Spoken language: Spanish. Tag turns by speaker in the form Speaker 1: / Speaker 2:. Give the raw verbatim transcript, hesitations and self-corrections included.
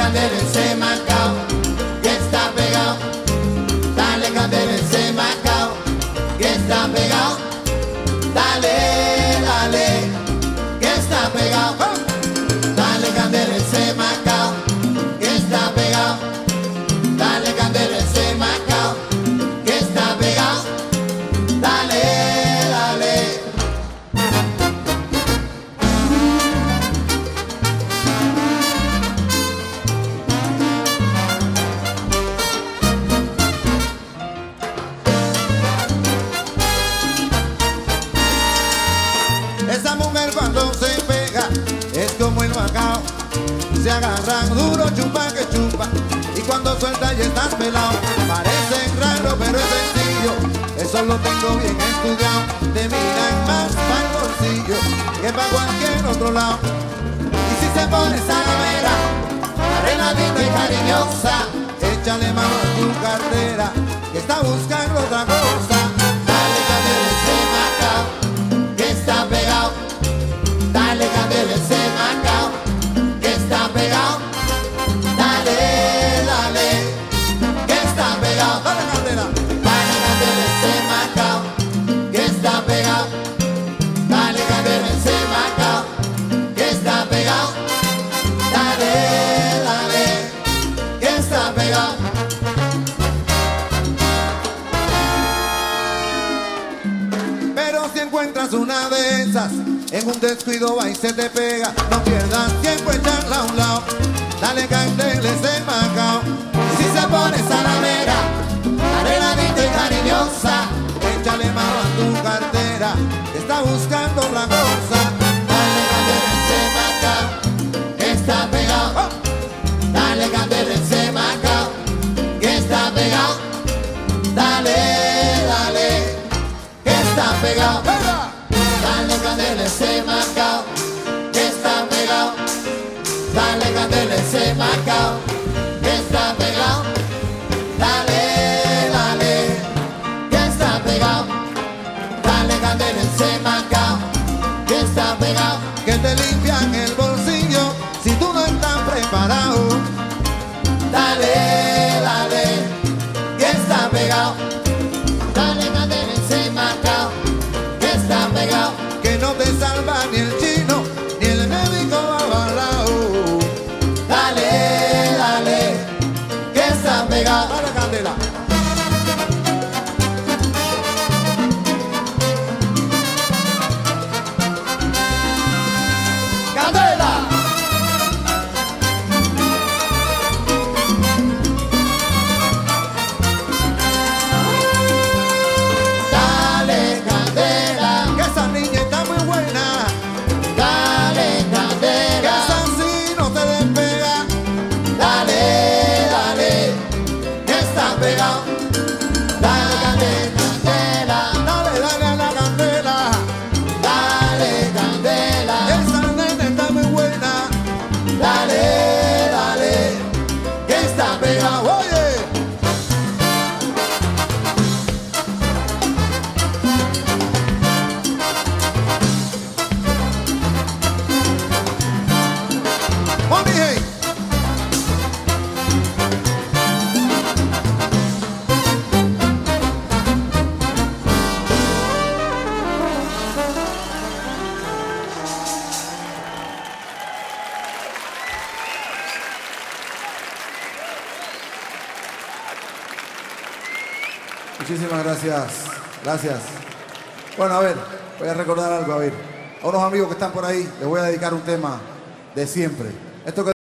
Speaker 1: candela ese Macao, que está pegado. Dale candela ese Macao, que está pegado. Dale, dale, que está pegado. Dale candela ese Macao, que está pegado. Dale candela ese Macao, que está pegado. Dale, dale. Esa mujer cuando se pega es como el Macao, se agarran duro, chupa que chupa, y cuando suelta ya estás pelado. Parece raro pero es sencillo, eso lo tengo bien estudiado. Te miran más para el bolsillo que para cualquier otro lado. Y si se pone salamera, arregladita y cariñosa, échale mano a tu cartera, que está buscando otra cosa. Dale candela ese Macao, que está pegado. Dale candela ese Macao, que está pegado. Dale, dale, que está pegado. Dale candela. Dale candela ese Macao, que está pegado. Dale candela ese Macao, que está pegado. Dale, dale, que está pegado. Pero si encuentras una de esas, en un descuido va y se te pega, no pierdas tiempo, echarla a un lado. Dale candela ese Macao. Y si se pone salamera, arregladita y cariñosa, échale mano a tu cartera, que está buscando otra cosa. Dale candela ese Macao, que está pegado. Oh. Dale candela ese Macao, que está pegado. Dale, dale, que está pegado. ¡Venga! Dale candela ese Macao, que está pegado. Dale candela ese Macao, que está pegado. Dale, dale, que está pegado. Dale candela ese Macao, que está pegado. Que te limpian el bolsillo si tú no estás preparado. Dale, dale, que está pegado. Dale candela ese Macao, que está pegado. Que no te salva ni el chino ni el médico avalado. Dale, dale, que está pegado. Dale candela. ¡Candela! Dale candela, que esa niña está muy buena. Dale candela, que esa sí no te despega. Dale, dale, que está pegado. Dale candela, dale, dale a la candela. Dale candela, que esa nena está muy buena. Dale, dale, que está pegado. Oye. Money, hey.
Speaker 2: Muchísimas gracias, gracias. Bueno, a ver, voy a recordar algo, a ver. A unos amigos que están por ahí les voy a dedicar un tema de siempre. Esto que